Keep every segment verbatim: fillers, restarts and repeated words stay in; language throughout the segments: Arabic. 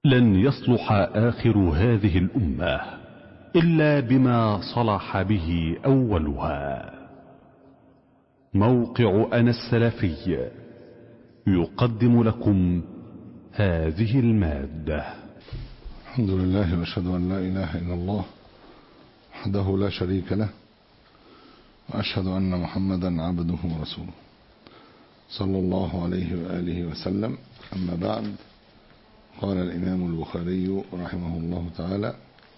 لن يصلح آخر هذه الأمة إلا بما صلح به أولها. موقع أنا السلفي يقدم لكم هذه المادة. الحمد لله وأشهد أن لا إله إلا الله وحده لا شريك له، وأشهد أن محمدا عبده ورسوله صلى الله عليه وآله وسلم. أما بعد، قال الإمام البخاري رحمه الله تعالى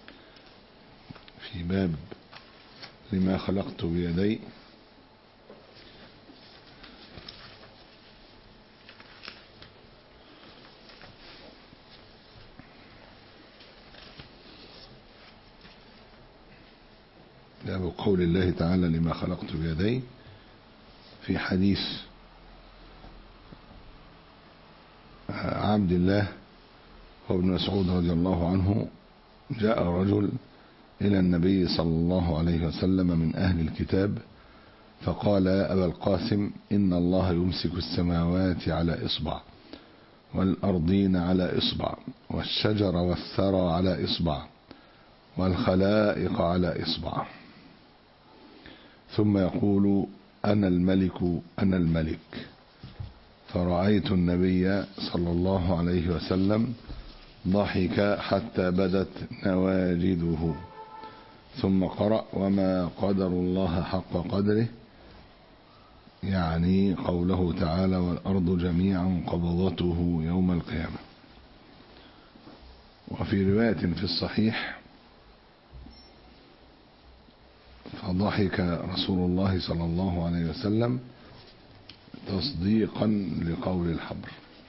في باب لما خلقت بيدي: باب قول الله تعالى لما خلقت بيدي. في حديث عبد الله وابن مسعود رضي الله عنه، جاء رجل إلى النبي صلى الله عليه وسلم من أهل الكتاب فقال: يا أبا القاسم، إن الله يمسك السماوات على إصبع، والأرضين على إصبع، والشجر والثرى على إصبع، والخلائق على إصبع، ثم يقول: أنا الملك أنا الملك. فرأيت النبي صلى الله عليه وسلم ضحك حتى بدت نواجذه، ثم قرأ: وما قدر الله حق قدره، يعني قوله تعالى: والأرض جميعا قبضته يوم القيامة. وفي رواية في الصحيح: فضحك رسول الله صلى الله عليه وسلم تصديقا لقول الحبر.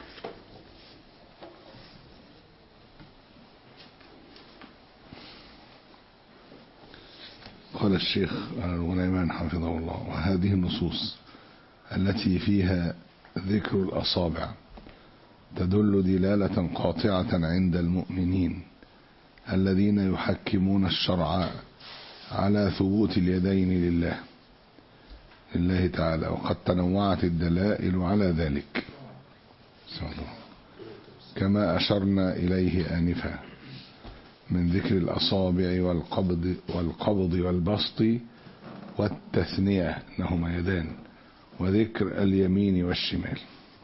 قال الشيخ الغنيمان حفظه الله: وهذه النصوص التي فيها ذكر الأصابع تدل دلالة قاطعة عند المؤمنين الذين يحكمون الشرع على ثبوت اليدين لله لله تعالى، وقد تنوعت الدلائل على ذلك كما أشرنا إليه آنفا من ذكر الأصابع والقبض والقبض والبسط والتثنية أنهما يدان، وذكر اليمين والشمال.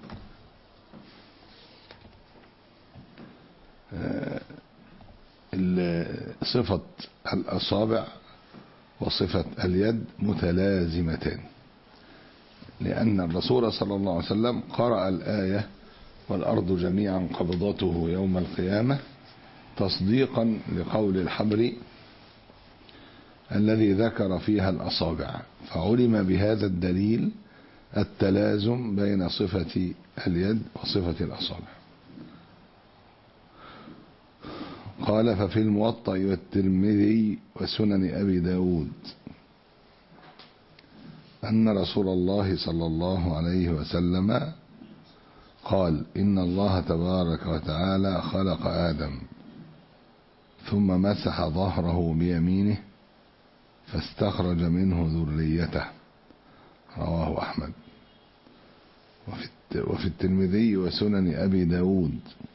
صفة الأصابع وصفة اليد متلازمتان، لأن الرسول صلى الله عليه وسلم قرأ الآية: والأرض جميعا قبضته يوم القيامة، تصديقا لقول الحبر الذي ذكر فيها الأصابع، فعلم بهذا الدليل التلازم بين صفة اليد وصفة الأصابع. قال: ففي الموطأ والترمذي وسنن أبي داود أن رسول الله صلى الله عليه وسلم قال: إن الله تبارك وتعالى خلق آدم ثم مسح ظهره بيمينه فاستخرج منه ذريته. رواه أحمد. وفي الترمذي وسنن أبي داود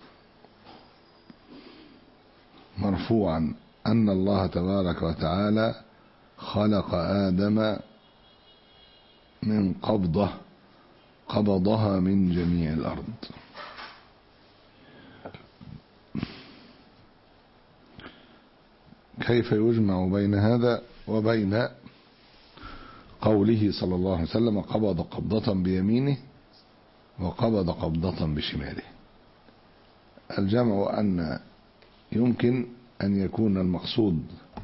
مرفوعا أن الله تبارك وتعالى خلق آدم من قبضة قبضها من جميع الأرض. كيف يجمع بين هذا وبين قوله صلى الله عليه وسلم: قبض قبضة بيمينه وقبض قبضة بشماله؟ الجمع أن يمكن أن يكون المقصود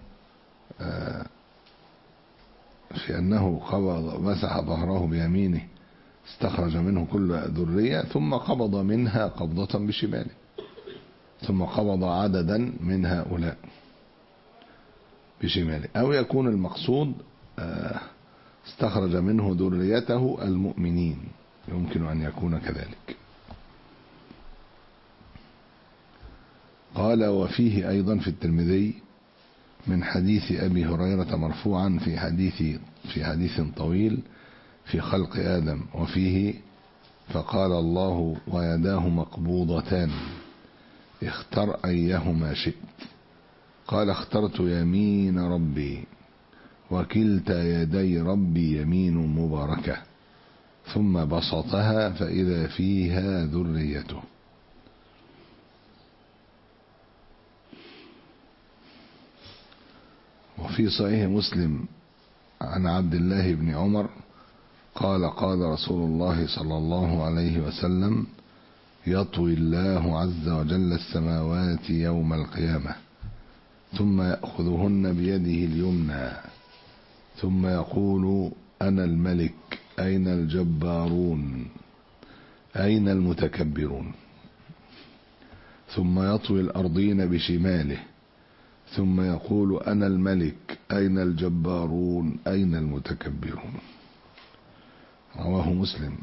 في أنه قبض مسح ظهره بيمينه استخرج منه كل ذرية، ثم قبض منها قبضة بشماله، ثم قبض عددا من هؤلاء بشماله. أو يكون المقصود استخرج منه ذريته المؤمنين، يمكن أن يكون كذلك. قال: وفيه أيضا في الترمذي من حديث أبي هريرة مرفوعا في حديث في حديث طويل في خلق آدم، وفيه: فقال الله: ويداه مقبوضتان اختر أيهما شئت. قال اخترت يمين ربي، وكلتا يدي ربي يمين مباركة، ثم بسطها فإذا فيها ذريته. وفي صحيح مسلم عن عبد الله بن عمر قال قال رسول الله صلى الله عليه وسلم: يطوي الله عز وجل السماوات يوم القيامة ثم يأخذهن بيده اليمنى ثم يقول: أنا الملك، أين الجبارون، أين المتكبرون؟ ثم يطوي الأرضين بشماله ثم يقول: أنا الملك، أين الجبارون، أين المتكبرون؟ رواه مسلم.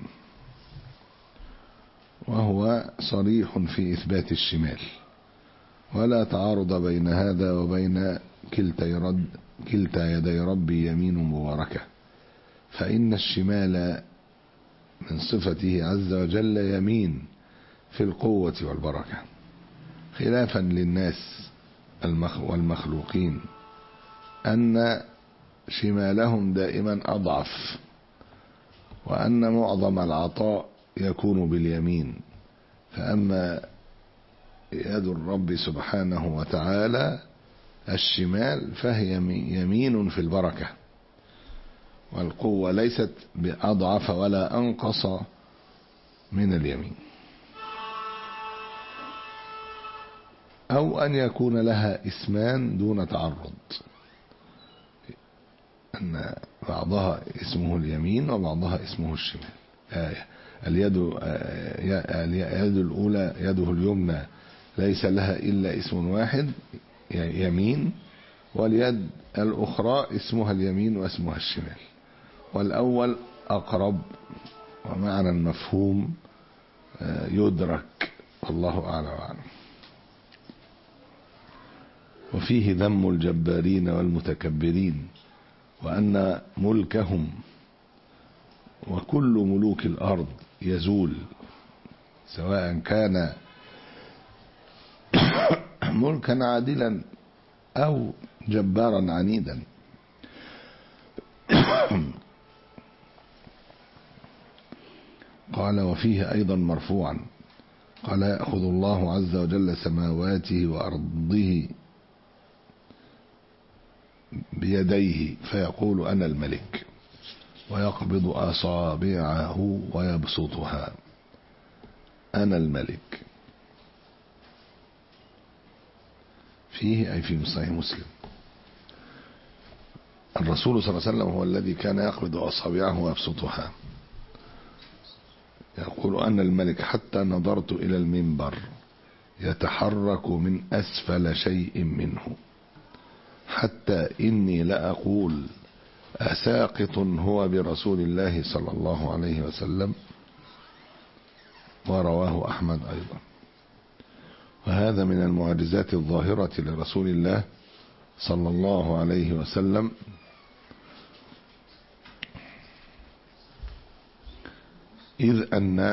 وهو صريح في إثبات الشمال، ولا تعارض بين هذا وبين كلتا يرد كلتا يدي ربي يمين مباركة، فإن الشمال من صفته عز وجل يمين في القوة والبركة، خلافا للناس والمخلوقين أن شمالهم دائما أضعف، وأن معظم العطاء يكون باليمين. فأما يد الرب سبحانه وتعالى الشمال فهي يمين في البركة، والقوة ليست بأضعف ولا أنقص من اليمين. أو أن يكون لها اسمان دون تعرض، أن بعضها اسمه اليمين وبعضها اسمه الشمال. آية اليد اليد الأولى يده اليمنى ليس لها إلا اسم واحد يمين، واليد الأخرى اسمها اليمين واسمها الشمال، والأول أقرب ومعنى المفهوم يدرك، والله أعلم وأعلم. وفيه ذم الجبارين والمتكبرين، وأن ملكهم وكل ملوك الأرض يزول، سواء كان ملكا عادلا أو جبارا عنيدا. قال وفيه أيضا مرفوعا قال: يأخذ الله عز وجل سماواته وأرضه بيديه فيقول: أنا الملك، ويقبض أصابعه ويبسطها. أنا الملك. فيه أي في صحيح مسلم الرسول صلى الله عليه وسلم هو الذي كان يقبض أصابعه ويبسطها، يقول: أنا الملك، حتى نظرت إلى المنبر يتحرك من أسفل شيء منه، حتى إني لأقول: أساقط هو برسول الله صلى الله عليه وسلم؟ ورواه أحمد أيضا. وهذا من المعجزات الظاهرة لرسول الله صلى الله عليه وسلم، إذ أن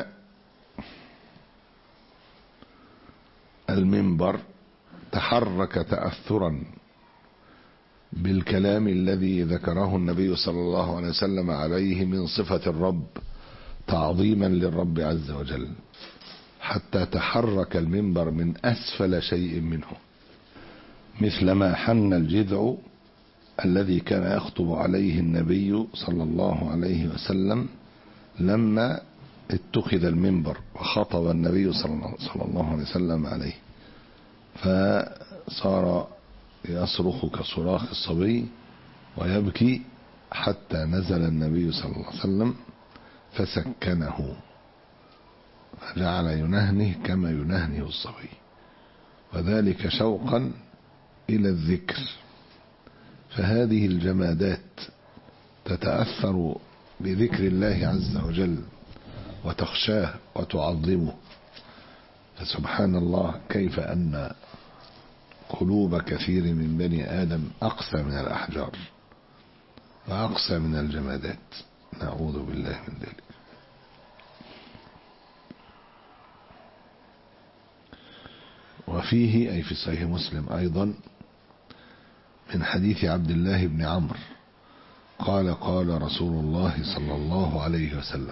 المنبر تحرك تأثرا بالكلام الذي ذكره النبي صلى الله عليه وسلم عليه من صفة الرب تعظيما للرب عز وجل، حتى تحرك المنبر من أسفل شيء منه، مثلما حن الجذع الذي كان يخطب عليه النبي صلى الله عليه وسلم لما اتخذ المنبر وخطب النبي صلى الله عليه وسلم عليه، فصار يصرخ كصراخ الصبي ويبكي، حتى نزل النبي صلى الله عليه وسلم فسكنه، فجعل ينهنه كما ينهنه الصبي، وذلك شوقا إلى الذكر. فهذه الجمادات تتأثر بذكر الله عز وجل وتخشاه وتعظمه. فسبحان الله كيف أن قلوب كثير من بني آدم أقسى من الأحجار وأقسى من الجمادات، نعوذ بالله من ذلك. وفيه أي في صحيح مسلم أيضا من حديث عبد الله بن عمرو قال قال رسول الله صلى الله عليه وسلم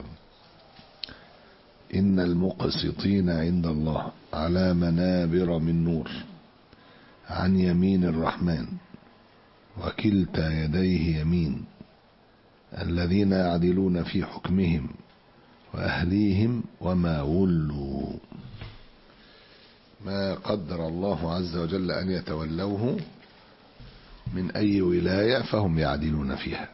إن المقسطين عند الله على منابر من نور عن يمين الرحمن وكلتا يديه يمين الذين يعدلون في حكمهم وأهليهم وما ولوا. ما قدر الله عز وجل أن يتولوه من أي ولاية فهم يعدلون فيها،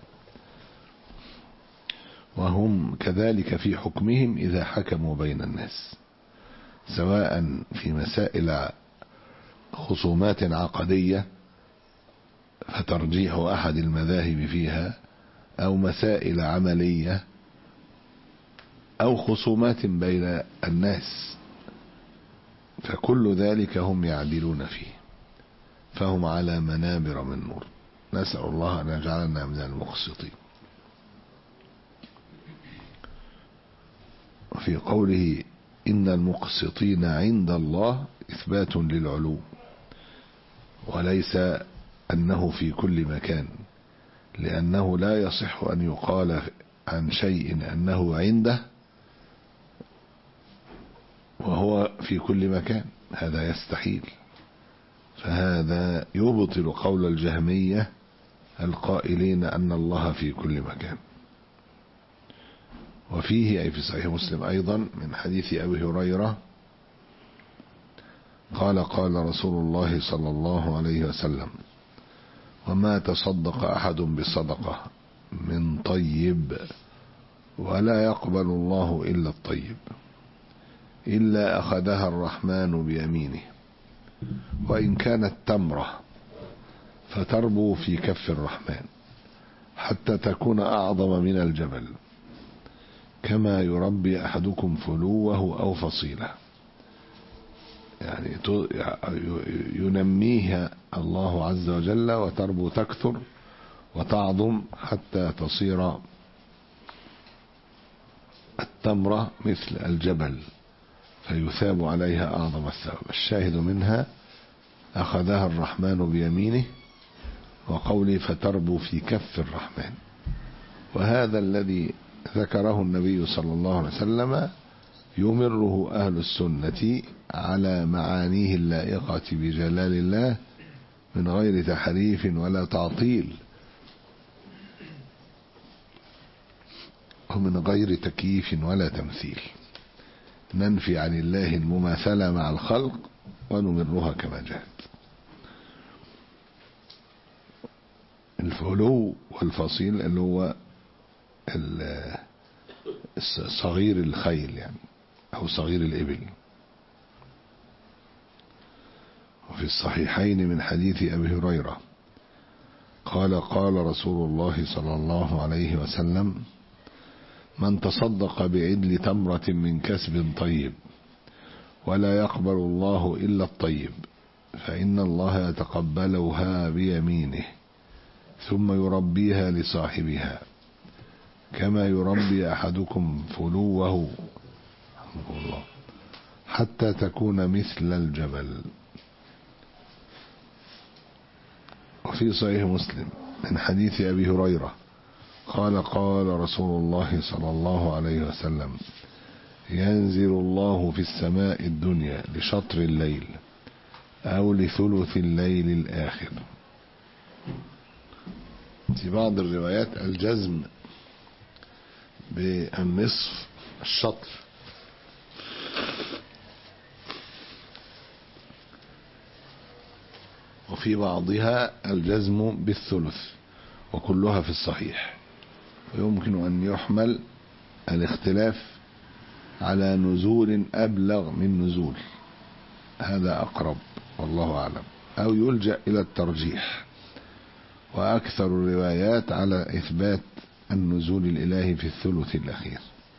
وهم كذلك في حكمهم إذا حكموا بين الناس، سواء في مسائل خصومات عقدية فترجيح أحد المذاهب فيها، أو مسائل عملية، أو خصومات بين الناس، فكل ذلك هم يعدلون فيه، فهم على منابر من نور. نسأل الله أن يجعلنا من المقسطين. وفي قوله إن المقسطين عند الله إثبات للعلو، وليس أنه في كل مكان، لأنه لا يصح أن يقال عن شيء أنه عنده وهو في كل مكان، هذا يستحيل، فهذا يبطل قول الجهمية القائلين أن الله في كل مكان. وفيه أي في صحيح مسلم أيضا من حديث أبي هريرة قال قال رسول الله صلى الله عليه وسلم وما تصدق أحد بصدقة من طيب ولا يقبل الله إلا الطيب إلا أخذها الرحمن بيمينه وإن كانت تمرة فتربو في كف الرحمن حتى تكون أعظم من الجبل كما يربي أحدكم فلوه أو فصيله، يعني ينميها الله عز وجل وتربو تكثر وتعظم حتى تصير التمرة مثل الجبل فيثاب عليها أعظم الثواب. الشاهد منها أخذها الرحمن بيمينه، وقولي فتربو في كف الرحمن، وهذا الذي ذكره النبي صلى الله عليه وسلم يمره أهل السنة على معانيه اللائقة بجلال الله من غير تحريف ولا تعطيل ومن غير تكييف ولا تمثيل. ننفي عن الله المماثلة مع الخلق ونمرها كما جاءت. الفلو والفصيل اللي هو صغير الخيل يعني أو صغير الإبل. وفي الصحيحين من حديث أبي هريرة قال قال رسول الله صلى الله عليه وسلم من تصدق بعدل تمرة من كسب طيب ولا يقبل الله إلا الطيب فإن الله يتقبلها بيمينه ثم يربيها لصاحبها كما يربي أحدكم فلوه حتى تكون مثل الجبل. وفي صحيح مسلم من حديث أبي هريرة قال قال رسول الله صلى الله عليه وسلم ينزل الله في السماء الدنيا لشطر الليل أو لثلث الليل الآخر. في بعض الروايات الجزم بالنصف الشطر، وفي بعضها الجزم بالثلث، وكلها في الصحيح. ويمكن أن يحمل الاختلاف على نزول أبلغ من نزول، هذا أقرب والله أعلم، أو يلجأ إلى الترجيح. وأكثر الروايات على إثبات النزول الإلهي في الثلث الأخير.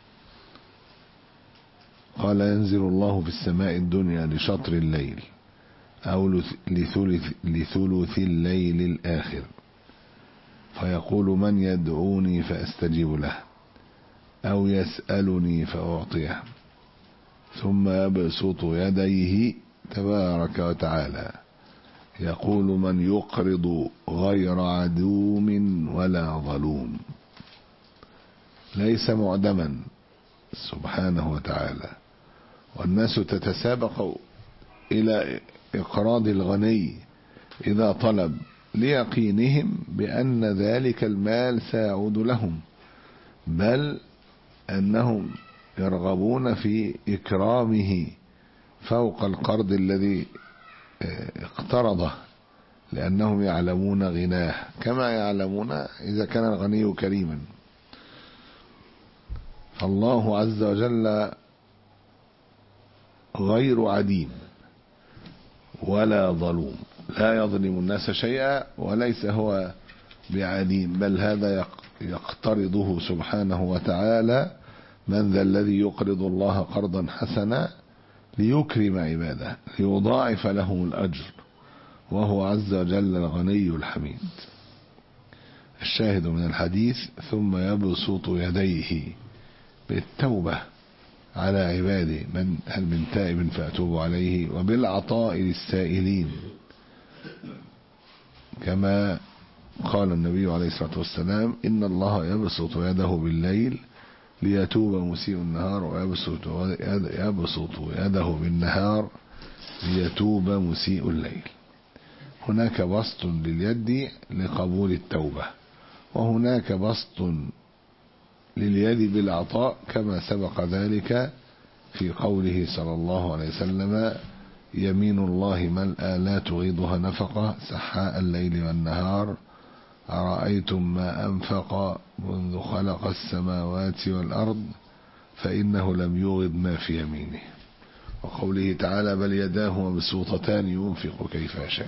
قال ينزل الله في السماء الدنيا لشطر الليل أو لثلث, لثلث الليل الآخر فيقول من يدعوني فأستجيب له أو يسألني فأعطيه ثم يبسط يديه تبارك وتعالى يقول: من يقرض غير عدوم ولا ظلوم، ليس معدما سبحانه وتعالى. والناس تتسابق إلى إقراض الغني إذا طلب، ليقينهم بأن ذلك المال سيعود لهم، بل أنهم يرغبون في إكرامه فوق القرض الذي اقترضه، لأنهم يعلمون غناه كما يعلمون إذا كان الغني كريما. فالله عز وجل غير عديم ولا ظلوم، لا يظلم الناس شيئا، وليس هو بعديم، بل هذا يقترضه سبحانه وتعالى. من ذا الذي يقرض الله قرضا حسنا ليكرم عباده ليضاعف لهم الأجر، وهو عز وجل الغني الحميد. الشاهد من الحديث: ثم يبسط يديه بالتوبة على عباده، من هل من تائب فأتوب عليه، وبالعطاء للسائلين، كما قال النبي عليه الصلاة والسلام: إن الله يبسط يده بالليل ليتوب مسيء النهار، ويبسط يبسط يده بالنهار ليتوب مسيء الليل. هناك بسط لليد لقبول التوبة، وهناك بسط لليد بالعطاء، كما سبق ذلك في قوله صلى الله عليه وسلم: يمين الله ملأى لا تغيضها نفقة سحاء الليل والنهار، أرأيتم ما أنفق منذ خلق السماوات والأرض فإنه لم يغض ما في يمينه. وقوله تعالى: بل يداه مبسوطتان ينفق كيف يشاء.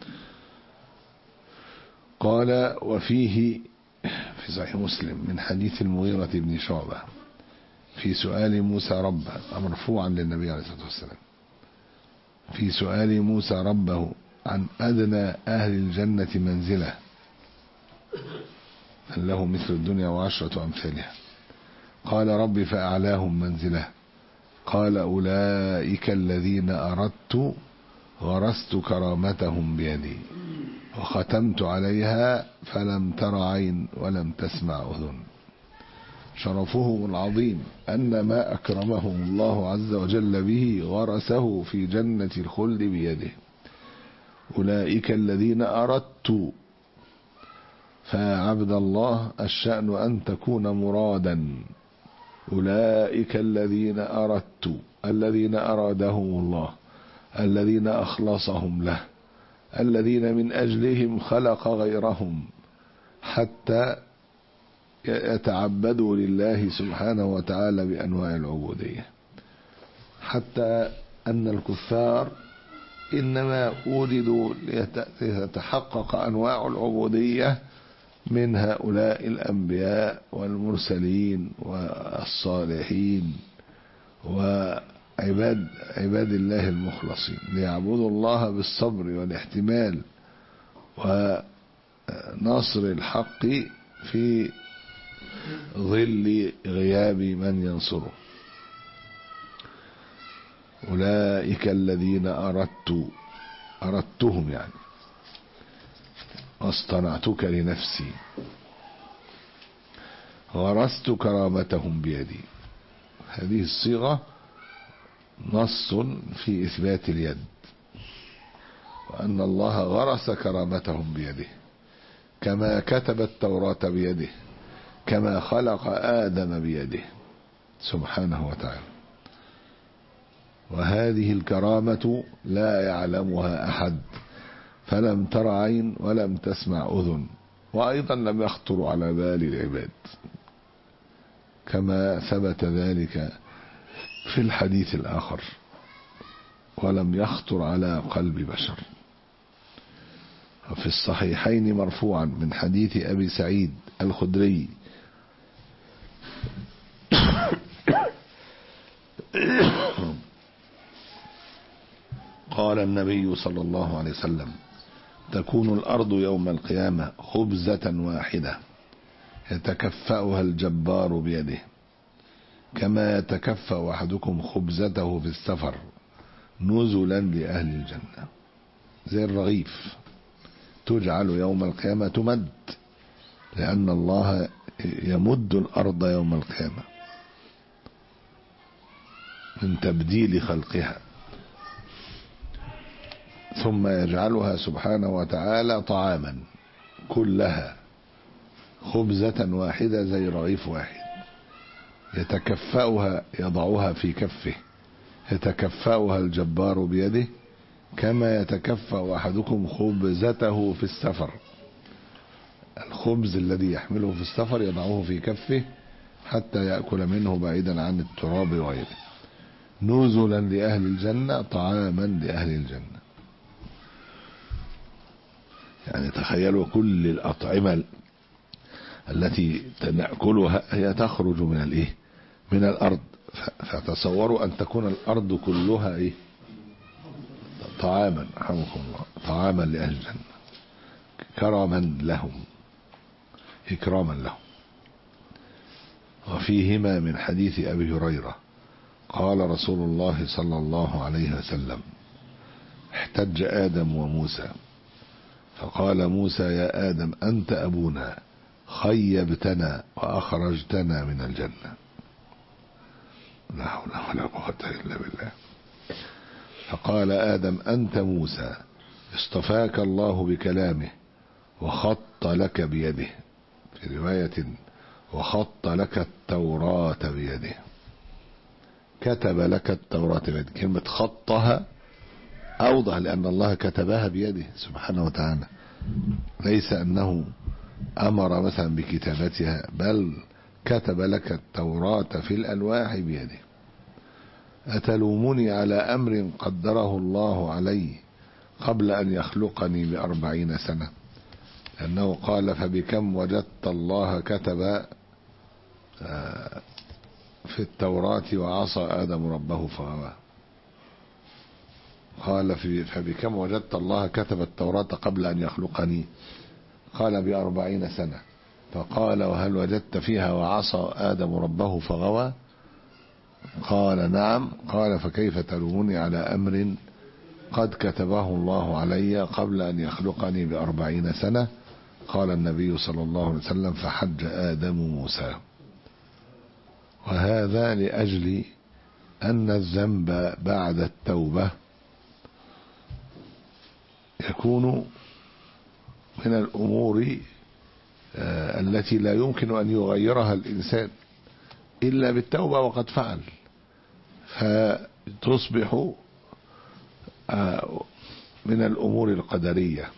قال: وفيه في صحيح مسلم من حديث المغيرة بن شعبة في سؤال موسى ربه، مرفوعا للنبي عليه الصلاة والسلام، في سؤال موسى ربه عن أدنى أهل الجنة منزلة أن له مثل الدنيا وعشرة أمثالها، قال: رب فأعلاهم منزلة، قال: أولئك الذين أردت غرست كرامتهم بيدي وختمت عليها فلم تر عين ولم تسمع أذن. شرفهم العظيم أن ما أكرمهم الله عز وجل به غرسه في جنة الخلد بيده. أولئك الذين أردت، فعبد الله الشأن أن تكون مرادا. أولئك الذين أردت، الذين أرادهم الله، الذين أخلصهم له، الذين من أجلهم خلق غيرهم حتى يتعبدوا لله سبحانه وتعالى بأنواع العبودية، حتى أن الكفار إنما وجدوا ليتحقق أنواع العبودية من هؤلاء الأنبياء والمرسلين والصالحين وعباد عباد الله المخلصين، ليعبدوا الله بالصبر والاحتمال ونصر الحق في ظل غياب من ينصره. أولئك الذين أردت، أردتهم يعني، واصطنعتك لنفسي، غرست كرامتهم بيدي. هذه الصيغة نص في إثبات اليد، وأن الله غرس كرامتهم بيده، كما كتب التوراة بيده، كما خلق آدم بيده سبحانه وتعالى. وهذه الكرامة لا يعلمها أحد، فلم تر عين ولم تسمع أذن، وأيضا لم يخطر على بال العباد، كما ثبت ذلك في الحديث الآخر: ولم يخطر على قلب بشر. وفي الصحيحين مرفوعا من حديث أبي سعيد الخدري قال النبي صلى الله عليه وسلم: تكون الأرض يوم القيامة خبزة واحدة يتكفأها الجبار بيده، كما يتكفأ أحدكم خبزته في السفر نزلا لأهل الجنة، زي الرغيف تجعل يوم القيامة تمد، لأن الله يمد الأرض يوم القيامة من تبديل خلقها، ثم يجعلها سبحانه وتعالى طعاما كلها خبزة واحدة زي رغيف واحد، يتكفأها يضعها في كفه، يتكفأها الجبار بيده كما يتكفأ أحدكم خبزته في السفر. الخبز الذي يحمله في السفر يضعه في كفه حتى يأكل منه بعيدا عن التراب وغيره. نزلا لأهل الجنة، طعاما لأهل الجنة. يعني تخيلوا كل الأطعمة التي نأكلها هي تخرج من الايه من الأرض، فتصوروا أن تكون الأرض كلها ايه طعاما، رحمكم الله، طعاما لأهل الجنة كرما لهم، إكراما لهم. وفيهما من حديث أبي هريرة قال رسول الله صلى الله عليه وسلم: احتج آدم وموسى فقال موسى: يا آدم أنت أبونا، خيبتنا وأخرجتنا من الجنة. لا حول ولا قوة إلا بالله. فقال آدم: أنت موسى، اصطفاك الله بكلامه وخط لك بيده، في رواية وخط لك التوراة بيده، كتب لك التوراة بيده. كلمة خطها أوضح، لأن الله كتبها بيده سبحانه وتعالى، ليس أنه أمر مثلا بكتابتها، بل كتب لك التوراة في الألواح بيده. أتلومني على أمر قدره الله علي قبل أن يخلقني بأربعين سنة؟ لأنه قال: فبكم وجدت الله كتب في التوراة وعصى آدم ربه فغوى. قال: في فبكم وجدت الله كتب التوراة قبل أن يخلقني؟ قال: بأربعين سنة. فقال: وهل وجدت فيها وعصى آدم ربه فغوى؟ قال: نعم. قال: فكيف تلومني على أمر قد كتبه الله علي قبل أن يخلقني بأربعين سنة؟ قال النبي صلى الله عليه وسلم: فحج آدم موسى. وهذا لأجل أن الذنب بعد التوبة يكون من الأمور التي لا يمكن أن يغيرها الإنسان إلا بالتوبة، وقد فعل، فتصبح من الأمور القدرية.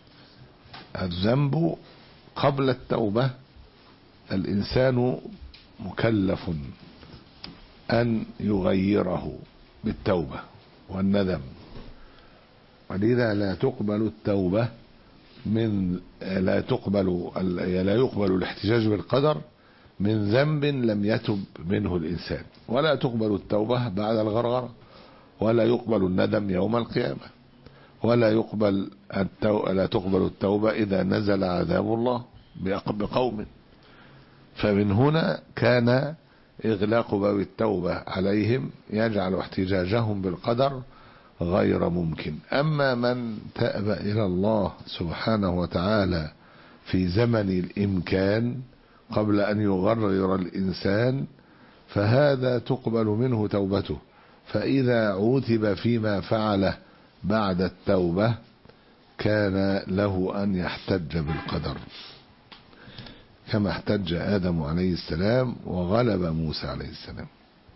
الذنب قبل التوبة الإنسان مكلف أن يغيره بالتوبة والندم، ولذا لا تقبل التوبة من لا تقبل لا يقبل الاحتجاج بالقدر من ذنب لم يتب منه الإنسان، ولا تقبل التوبة بعد الغرغرة، ولا يقبل الندم يوم القيامة، ولا يقبل التو... لا تقبل التوبة إذا نزل عذاب الله بقوم. فمن هنا كان إغلاق باب التوبة عليهم يجعل احتجاجهم بالقدر غير ممكن. أما من تاب إلى الله سبحانه وتعالى في زمن الإمكان قبل أن يغرر الإنسان، فهذا تقبل منه توبته، فإذا عوتب فيما فعله بعد التوبة كان له أن يحتج بالقدر، كما احتج آدم عليه السلام وغلب موسى عليه السلام.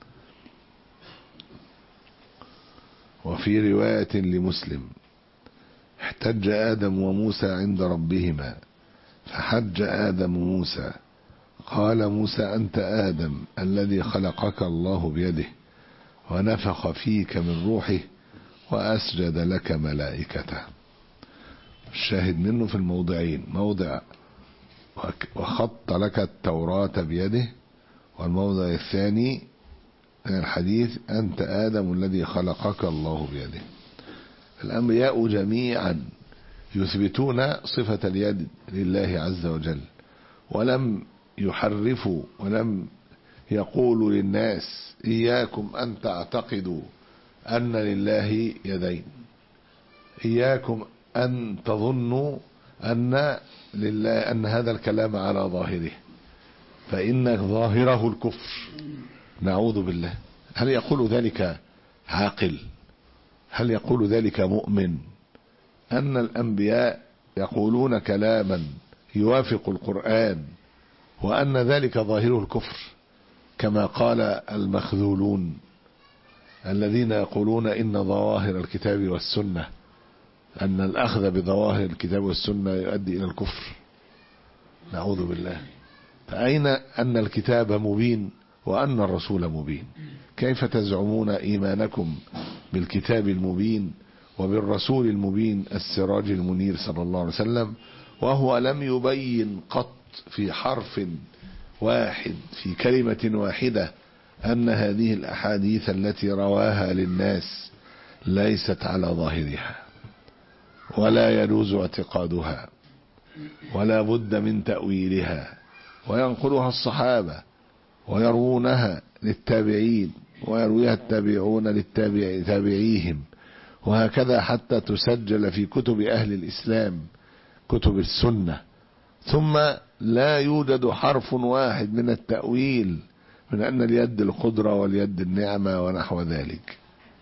وفي رواية لمسلم: احتج آدم وموسى عند ربهما فحج آدم موسى، قال موسى: أنت آدم الذي خلقك الله بيده ونفخ فيك من روحه وأسجد لك ملائكته. الشاهد منه في الموضعين: موضع وخط لك التوراة بيده، والموضع الثاني من الحديث: أنت آدم الذي خلقك الله بيده. الأنبياء جميعا يثبتون صفة اليد لله عز وجل، ولم يحرفوا ولم يقولوا للناس: إياكم أن تعتقدوا أن لله يدين. إياكم أن تظنوا أن لله أن هذا الكلام على ظاهره، فإن ظاهره الكفر، نعوذ بالله. هل يقول ذلك عاقل؟ هل يقول ذلك مؤمن؟ أن الأنبياء يقولون كلاما يوافق القرآن وأن ذلك ظاهره الكفر، كما قال المخذولون الذين يقولون إن ظواهر الكتاب والسنة، أن الأخذ بظواهر الكتاب والسنة يؤدي إلى الكفر، نعوذ بالله. فأين أن الكتاب مبين وأن الرسول مبين؟ كيف تزعمون إيمانكم بالكتاب المبين وبالرسول المبين السراج المنير صلى الله عليه وسلم، وهو لم يبين قط في حرف واحد في كلمة واحدة أن هذه الأحاديث التي رواها للناس ليست على ظاهرها ولا يجوز اعتقادها ولا بد من تأويلها، وينقلها الصحابة ويروونها للتابعين ويرويها التابعون للتابعيهم، وهكذا حتى تسجل في كتب أهل الإسلام، كتب السنة. ثم لا يوجد حرف واحد من التأويل من أن اليد القدرة واليد النعمة ونحو ذلك.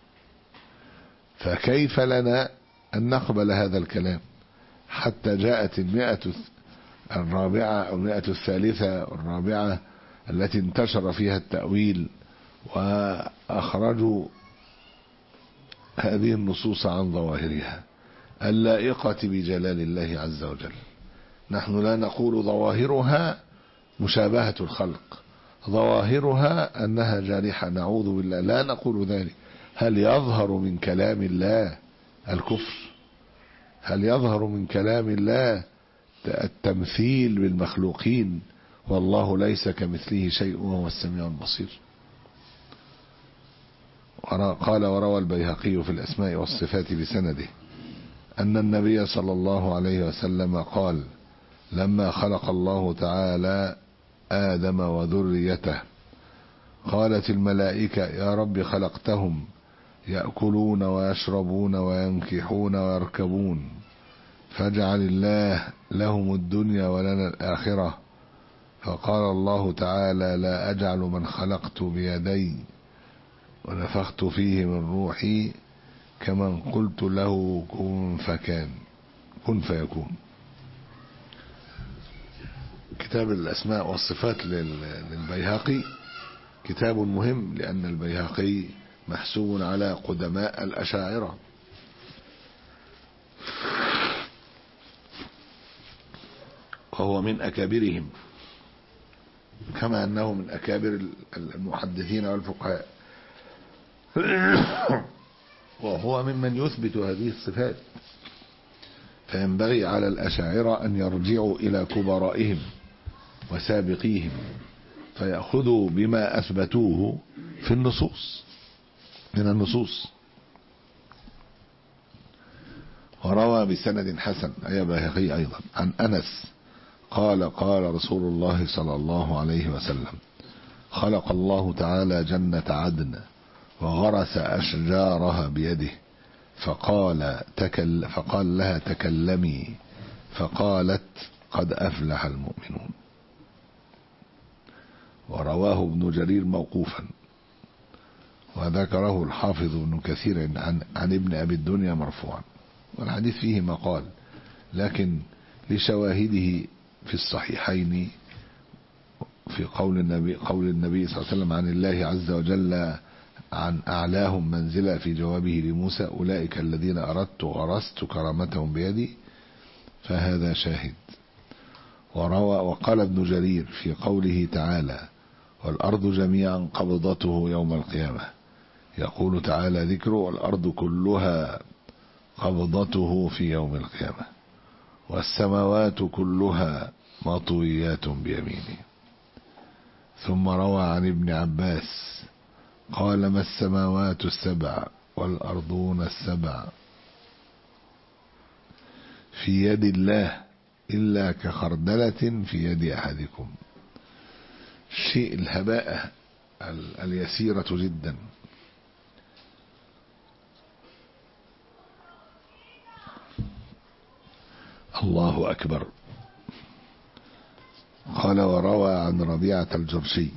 فكيف لنا أن نقبل هذا الكلام؟ حتى جاءت المئة الرابعة أو المئة الثالثة الرابعة التي انتشر فيها التأويل وأخرجوا هذه النصوص عن ظواهرها اللائقة بجلال الله عز وجل. نحن لا نقول ظواهرها مشابهة الخلق، ظواهرها أنها جارحة، نعوذ بالله، لا نقول ذلك. هل يظهر من كلام الله الكفر؟ هل يظهر من كلام الله التمثيل بالمخلوقين؟ والله ليس كمثله شيء وهو السميع البصير. قال وروى البيهقي في الأسماء والصفات بسنده أن النبي صلى الله عليه وسلم قال لما خلق الله تعالى آدم وذريته قالت الملائكة يا رب خلقتهم يأكلون ويشربون وينكحون ويركبون، فاجعل الله لهم الدنيا ولنا الآخرة. فقال الله تعالى لا أجعل من خلقت بيدي ونفخت فيه من روحي كمن قلت له كن فكان كن فيكون. كتاب الأسماء والصفات للبيهقي كتاب مهم، لأن البيهقي محسوب على قدماء الأشاعرة، وهو من أكابرهم، كما أنه من أكابر المحدثين والفقهاء، وهو ممن يثبت هذه الصفات. فينبغي على الأشاعرة أن يرجعوا إلى كبرائهم وسابقيهم فيأخذوا بما أثبتوه في النصوص من النصوص. وروى بسند حسن أي بيهقي أيضا عن أنس قال قال رسول الله صلى الله عليه وسلم خلق الله تعالى جنة عدن وغرس أشجارها بيده فقال, تكل فقال لها تكلمي فقالت قد أفلح المؤمنون. ورواه ابن جرير موقوفا، وذكره الحافظ ابن كثير عن, عن ابن أبي الدنيا مرفوعا، والحديث فيه مقال، لكن لشواهده في الصحيحين في قول النبي, قول النبي صلى الله عليه وسلم عن الله عز وجل عن أعلاهم منزلة في جوابه لموسى أولئك الذين أردت غرست كرامتهم بيدي، فهذا شاهد. وروى وقال ابن جرير في قوله تعالى والأرض جميعا قبضته يوم القيامة، يقول تعالى ذكره والأرض كلها قبضته في يوم القيامة والسماوات كلها مطويات بيمينه. ثم روى عن ابن عباس قال ما السماوات السبع والأرضون السبع في يد الله إلا كخردلة في يد أحدكم. شيء الهباء اليسيرة جدا، الله أكبر. قال وروى عن ربيعة الجرشي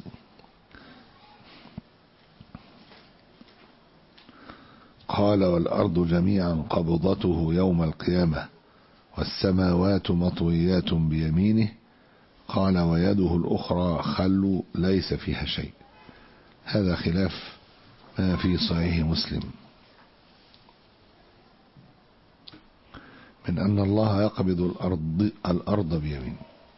قال والأرض جميعا قبضته يوم القيامة والسماوات مطويات بيمينه قال ويده الأخرى خل ليس فيها شيء. هذا خلاف ما في صحيح مسلم من أن الله يقبض الأرض, الأرض بيمينه.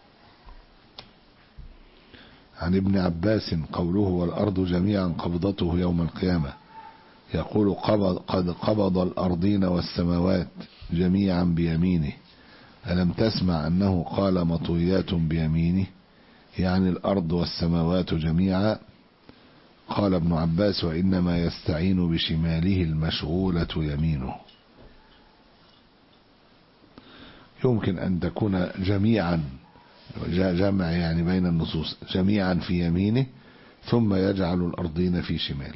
عن ابن عباس قوله والأرض جميعا قبضته يوم القيامة يقول قبض قد قبض الأرضين والسماوات جميعا بيمينه ألم تسمع أنه قال مطويات بيمينه يعني الأرض والسماوات جميعا. قال ابن عباس وإنما يستعين بشماله المشغولة يمينه. يمكن أن تكون جميعا جمع يعني بين النصوص جميعا في يمينه ثم يجعل الأرضين في شماله.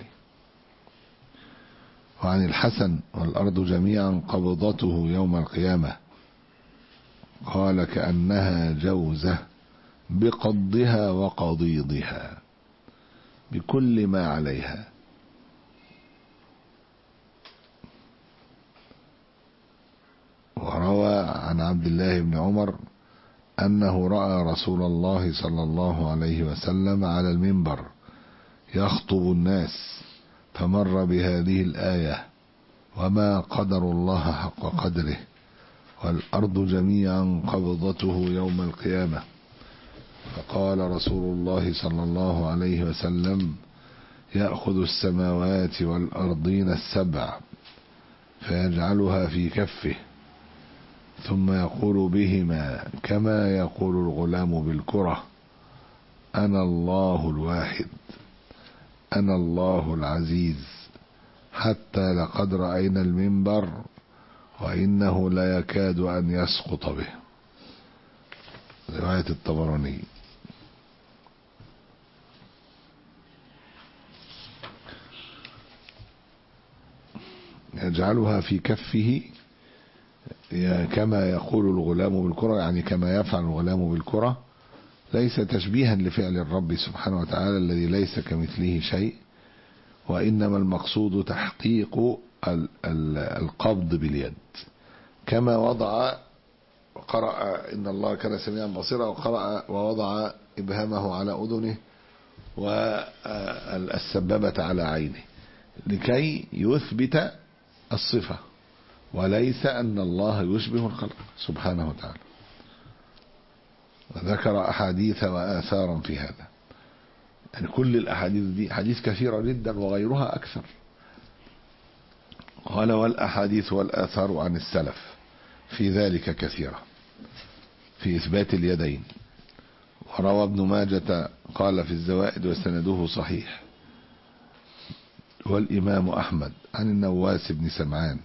وعن الحسن والأرض جميعا قبضته يوم القيامة قال كأنها جوزة بقضها وقضيضها بكل ما عليها. وروى عن عبد الله بن عمر أنه رأى رسول الله صلى الله عليه وسلم على المنبر يخطب الناس فمر بهذه الآية وما قدر الله حق قدره والأرض جميعا قبضته يوم القيامة. فقال رسول الله صلى الله عليه وسلم يأخذ السماوات والأرضين السبع فيجعلها في كفه ثم يقول بهما كما يقول الغلام بالكرة أنا الله الواحد أنا الله العزيز حتى لقد رأينا المنبر وإنه لا يكاد أن يسقط به. رواية الطبراني. يجعلها في كفه كما يقول الغلام بالكرة يعني كما يفعل الغلام بالكرة ليس تشبيها لفعل الرب سبحانه وتعالى الذي ليس كمثله شيء وإنما المقصود تحقيق القبض باليد كما وضع وقرأ إن الله كان سميعا بصيرا وقرأ ووضع إبهامه على أذنه والسبابة على عينه لكي يثبت الصفة وليس أن الله يشبه الخلق سبحانه وتعالى. وذكر أحاديث وآثارا في هذا يعني كل الأحاديث دي حديث كثيرة جدا وغيرها أكثر. قال والأحاديث والآثار عن السلف في ذلك كثيرة في إثبات اليدين. وروى ابن ماجة قال في الزوائد وسنده صحيح والإمام أحمد عن النواس بن سمعان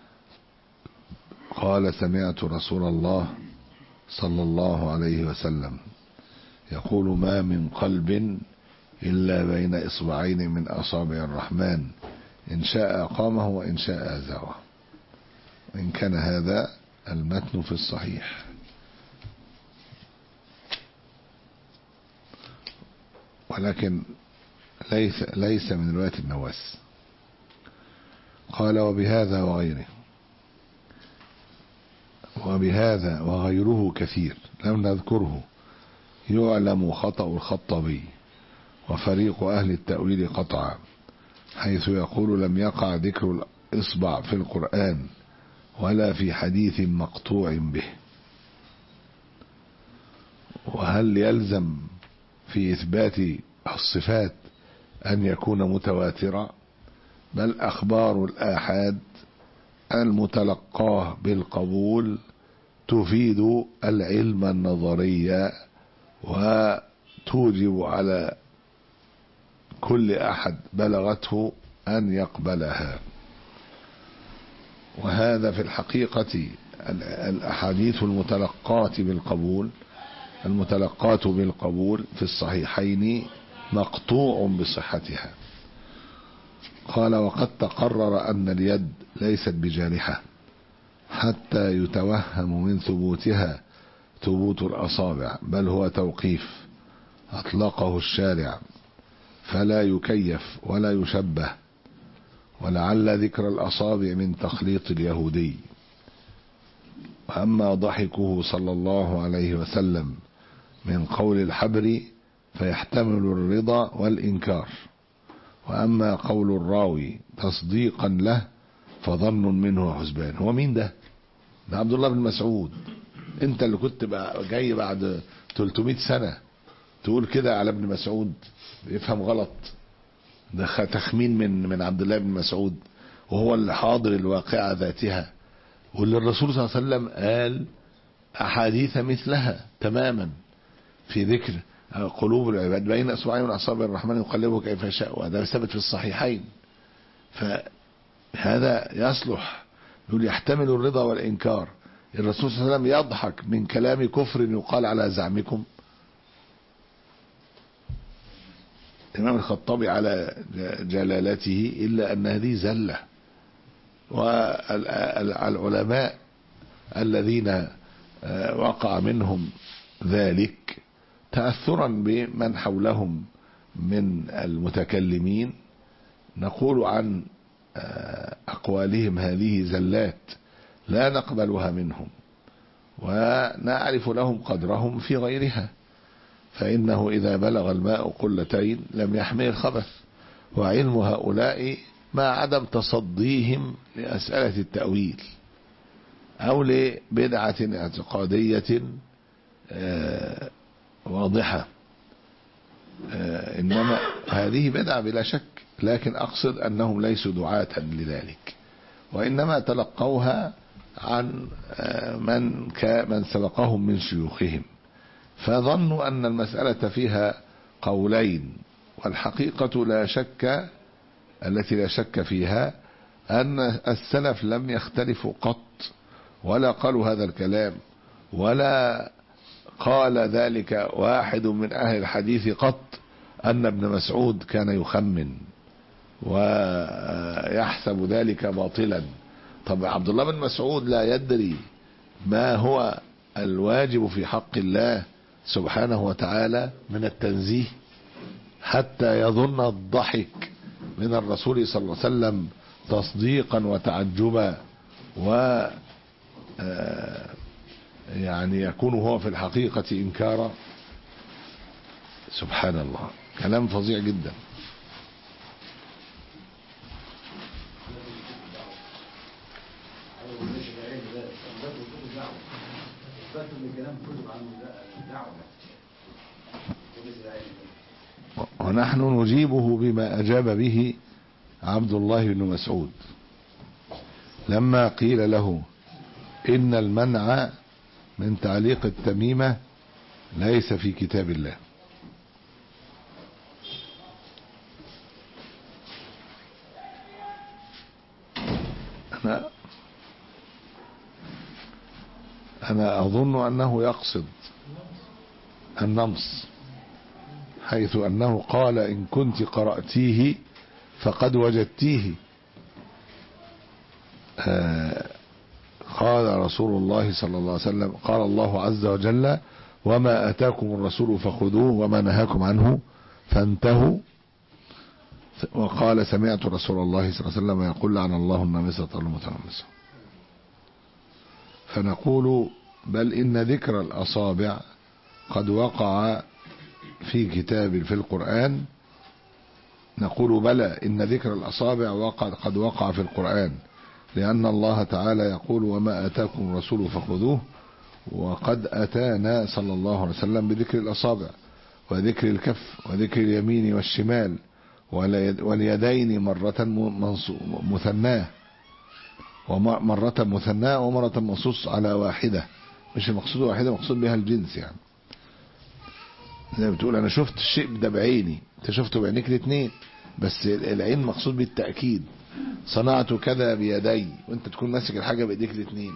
قال سمعت رسول الله صلى الله عليه وسلم يقول ما من قلب إلا بين إصبعين من أصابع الرحمن إن شاء قامه وإن شاء أزاوه. وإن كان هذا المتن في الصحيح ولكن ليس ليس من رواية النواس. قال وبهذا وغيره وبهذا وغيره كثير لم نذكره يعلم خطأ الخطابي وفريق أهل التأويل قطعا حيث يقول لم يقع ذكر الإصبع في القرآن ولا في حديث مقطوع به. وهل يلزم في إثبات الصفات أن يكون متواترا؟ بل أخبار الآحاد المتلقاه بالقبول تفيد العلم النظري وتوجب على كل أحد بلغته أن يقبلها. وهذا في الحقيقة الأحاديث المتلقاة بالقبول المتلقاة بالقبول في الصحيحين مقطوع بصحتها. قال وقد تقرر أن اليد ليست بجارحة حتى يتوهم من ثبوتها ثبوت الأصابع، بل هو توقيف أطلقه الشارع فلا يكيف ولا يشبه، ولعل ذكر الأصابع من تخليط اليهودي. وأما ضحكه صلى الله عليه وسلم من قول الحبر فيحتمل الرضا والإنكار، وأما قول الراوي تصديقا له فظن منه حسبان. هو مين ده؟ ده عبد الله بن مسعود. انت اللي كنت بقى جاي بعد ثلاثمائة سنة تقول كده على ابن مسعود؟ بيفهم غلط. ده تخمين من من عبد الله بن مسعود، وهو اللي حاضر الواقعة ذاتها، واللي الرسول صلى الله عليه وسلم قال أحاديث مثلها تماما في ذكر قلوب العباد بين أصبعين من أصابع الرحمن يقلبه كيف يشاء، وهذا ثبت في الصحيحين. فهذا يصلح يقول يحتمل الرضا والإنكار. الرسول صلى الله عليه وسلم يضحك من كلام كفر يقال على زعمكم. الإمام الخطابي على جلالته إلا أن هذه زلة، والعلماء الذين وقع منهم ذلك تأثرا بمن حولهم من المتكلمين نقول عن أقوالهم هذه زلات لا نقبلها منهم، ونعرف لهم قدرهم في غيرها، فإنه إذا بلغ الماء قلتين لم يحمل الخبث. وعلم هؤلاء مع عدم تصديهم لأسئلة التأويل أو لبدعة اعتقادية واضحة، إنما هذه بدعة بلا شك، لكن أقصد أنهم ليسوا دعاة لذلك، وإنما تلقوها عن من من سبقهم من شيوخهم، فظنوا أن المسألة فيها قولين. والحقيقة لا شك التي لا شك فيها أن السلف لم يختلفوا قط، ولا قالوا هذا الكلام، ولا قال ذلك واحد من أهل الحديث قط أن ابن مسعود كان يخمن ويحسب ذلك باطلا. طب عبد الله بن مسعود لا يدري ما هو الواجب في حق الله سبحانه وتعالى من التنزيه حتى يظن الضحك من الرسول صلى الله عليه وسلم تصديقا وتعجبا، و يعني يكون هو في الحقيقة إنكارا. سبحان الله، كلام فظيع جدا. ونحن نجيبه بما أجاب به عبد الله بن مسعود لما قيل له إن المنع من تعليق التميمة ليس في كتاب الله. أنا, أنا أظن أنه يقصد النمص، حيث أنه قال إن كنت قرأتيه فقد وجدتيه. آه قال رسول الله صلى الله عليه وسلم قال الله عز وجل وما أتاكم الرسول فخذوه وما نهاكم عنه فانتهوا. وقال سمعت رسول الله صلى الله عليه وسلم يقول لعن الله النامصة والمتنمصة. فنقول بل إن ذكر الأصابع قد وقع في كتاب في القرآن. نقول بلى إن ذكر الأصابع وقد قد وقع في القرآن، لأن الله تعالى يقول وما آتاكم الرسول فخذوه، وقد أتانا صلى الله عليه وسلم بذكر الأصابع وذكر الكف وذكر اليمين والشمال واليدين مرة مثناه ومرة مثناه ومرة منصوص على واحدة، مش المقصود واحدة مقصود بها الجنس. يعني زي ما بتقول أنا شفت الشيء ده بعيني، أنت شفته بعينيك الاثنين، بس العين مقصود بالتأكيد. صنعت كذا بيدي، وانت تكون ماسك الحاجة بايديك الاثنين،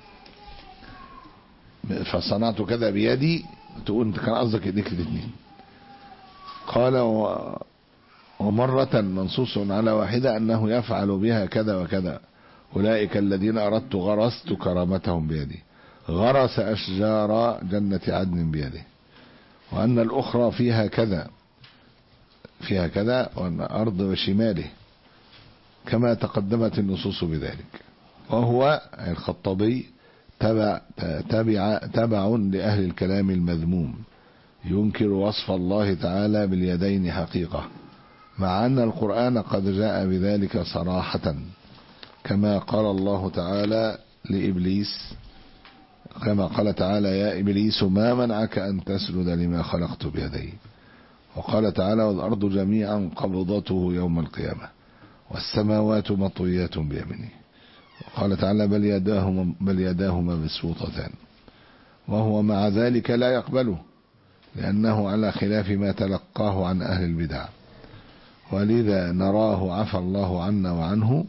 فصنعت كذا بيدي تقول انت كان قصدك ايديك الاثنين. قال ومرة منصوص على واحدة انه يفعل بها كذا وكذا، أولئك الذين أردت غرست كرامتهم بيدي، غرس أشجار جنة عدن بيده. وأن الأخرى فيها كذا فيها كذا وأن أرض وشماله، كما تقدمت النصوص بذلك. وهو الخطابي تبع, تبع, تبع لأهل الكلام المذموم، ينكر وصف الله تعالى باليدين حقيقة، مع أن القرآن قد جاء بذلك صراحة، كما قال الله تعالى لإبليس، كما قال تعالى يا إبليس ما منعك أن تسجد لما خلقت بيدي. وقال تعالى والأرض جميعا قبضته يوم القيامة والسماوات مطويات بيمينه. وقال تعالى بل يداهما, بل يداهما مبسوطتان. وهو مع ذلك لا يقبله، لأنه على خلاف ما تلقاه عن أهل البدع، ولذا نراه عفى الله عنا وعنه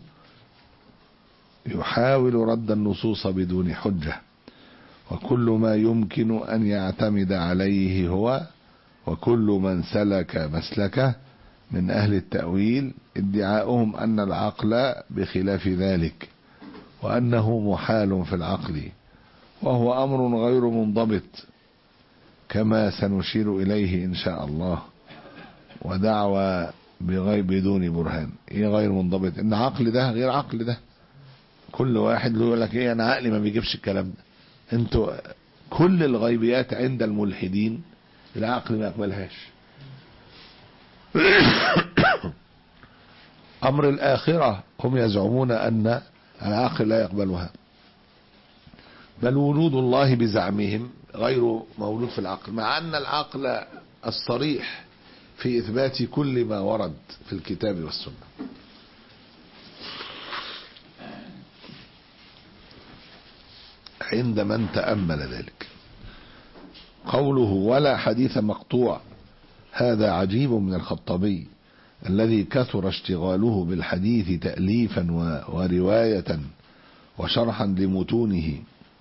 يحاول رد النصوص بدون حجة. وكل ما يمكن أن يعتمد عليه هو وكل من سلك مسلكه من أهل التأويل ادعاؤهم أن العقل بخلاف ذلك، وأنه محال في العقل، وهو أمر غير منضبط كما سنشير إليه إن شاء الله. ودعوى بغير بدون برهان. إيه غير منضبط؟ إن عقل ده غير عقل ده. كل واحد له يقول لك إيه أنا عقلي ما بيجيبش الكلام ده. أنتوا كل الغيبيات عند الملحدين العقل ما يقبلهاش. أمر الآخرة هم يزعمون أن العقل لا يقبلها، بل وجود الله بزعمهم غير موجود في العقل، مع أن العقل الصريح في إثبات كل ما ورد في الكتاب والسنة. عند من تأمل ذلك. قوله ولا حديث مقطوع، هذا عجيب من الخطابي الذي كثر اشتغاله بالحديث تأليفا ورواية وشرحا لمتونه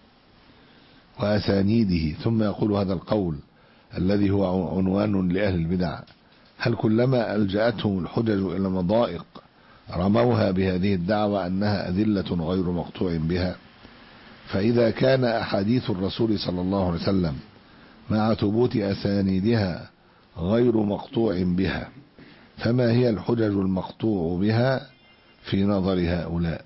وأسانيده، ثم يقول هذا القول الذي هو عنوان لأهل البدع. هل كلما ألجأتهم الحجج إلى مضائق رموها بهذه الدعوة أنها أذلة غير مقطوع بها؟ فإذا كان أحاديث الرسول صلى الله عليه وسلم مع ثبوت أسانيدها غير مقطوع بها، فما هي الحجج المقطوع بها في نظر هؤلاء؟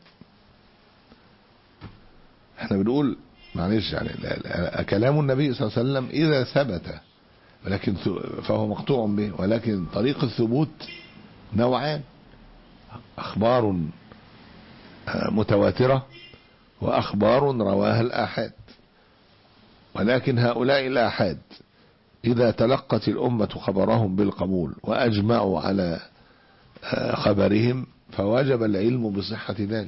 احنا بنقول معلش يعني كلام النبي صلى الله عليه وسلم إذا ثبت ولكن فهو مقطوع به، ولكن طريق الثبوت نوعان: أخبار متواترة وأخبار رواها الآحاد. ولكن هؤلاء الآحاد إذا تلقت الأمة خبرهم بالقبول وأجمعوا على خبرهم فوجب العلم بصحة ذلك.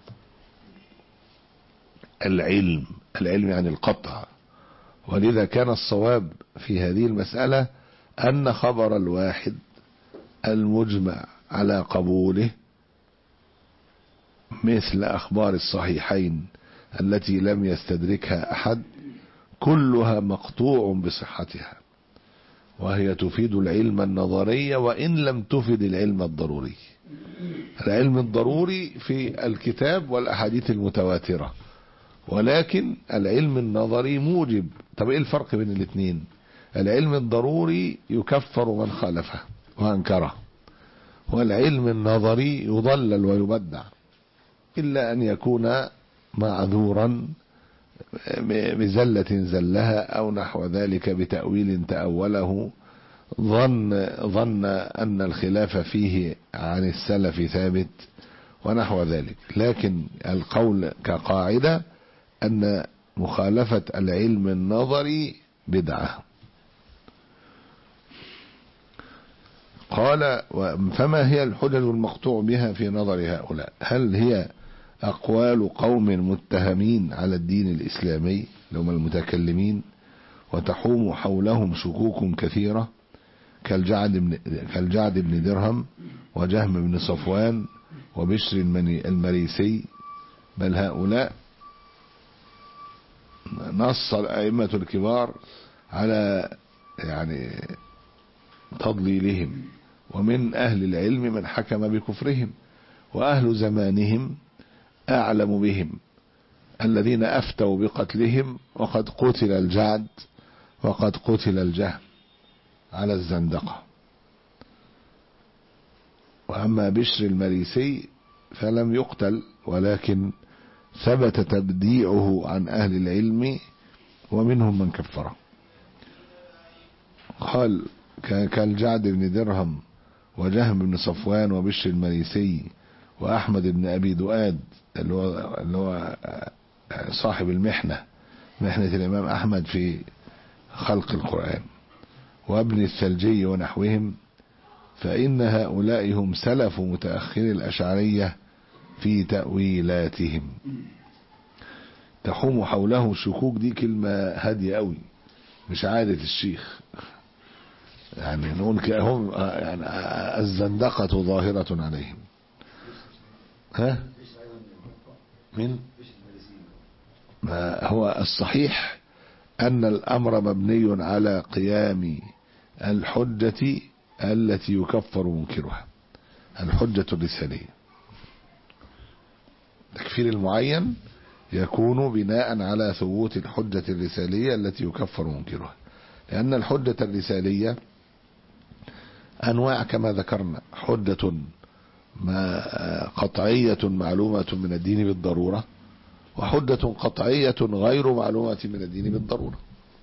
العلم العلم يعني القطع. ولذا كان الصواب في هذه المسألة أن خبر الواحد المجمع على قبوله مثل أخبار الصحيحين التي لم يستدركها أحد كلها مقطوع بصحتها، وهي تفيد العلم النظري وإن لم تفد العلم الضروري. العلم الضروري في الكتاب والأحاديث المتواترة، ولكن العلم النظري موجب. طب إيه الفرق بين الاثنين؟ العلم الضروري يكفر من خالفه وأنكره، والعلم النظري يضلل ويبدع، إلا أن يكون معذورا بزلة زلها أو نحو ذلك بتأويل تأوله ظن ظن أن الخلاف فيه عن السلف ثابت ونحو ذلك. لكن القول كقاعدة أن مخالفة العلم النظري بدعة. قال فما هي الحجج المقطوع بها في نظر هؤلاء؟ هل هي أقوال قوم متهمين على الدين الإسلامي لهم المتكلمين وتحوم حولهم شكوك كثيرة كالجعد بن, كالجعد بن درهم وجهم بن صفوان وبشر المريسي؟ بل هؤلاء نص الأئمة الكبار على يعني تضليلهم، ومن أهل العلم من حكم بكفرهم، وأهل زمانهم أعلم بهم الذين أفتوا بقتلهم، وقد قتل الجعد وقد قتل الجهم على الزندقة. وأما بشر المريسي فلم يقتل، ولكن ثبت تبديعه عن أهل العلم ومنهم من كفره. قال كالجعد بن درهم وجهم بن صفوان وبشر المريسي وأحمد بن أبي دؤاد اللي هو, اللي هو صاحب المحنة، محنة الإمام أحمد في خلق القرآن، وابن الثلجي ونحوهم، فإن هؤلاء هم سلف متأخر الأشعرية في تأويلاتهم. تحوم حوله شكوك، دي كلمة هادية قوي، مش عادة الشيخ، يعني نقول هم يعني الزندقة ظاهرة عليهم. ها من ما هو الصحيح أن الأمر مبني على قيام الحجة التي يكفر منكرها، الحجة الرسالية. تكفير المعين يكون بناء على ثبوت الحجة الرسالية التي يكفر منكرها، لأن الحجة الرسالية أنواع كما ذكرنا: حجة ما قطعية معلومة من الدين بالضرورة، وحجة قطعية غير معلومة من الدين بالضرورة،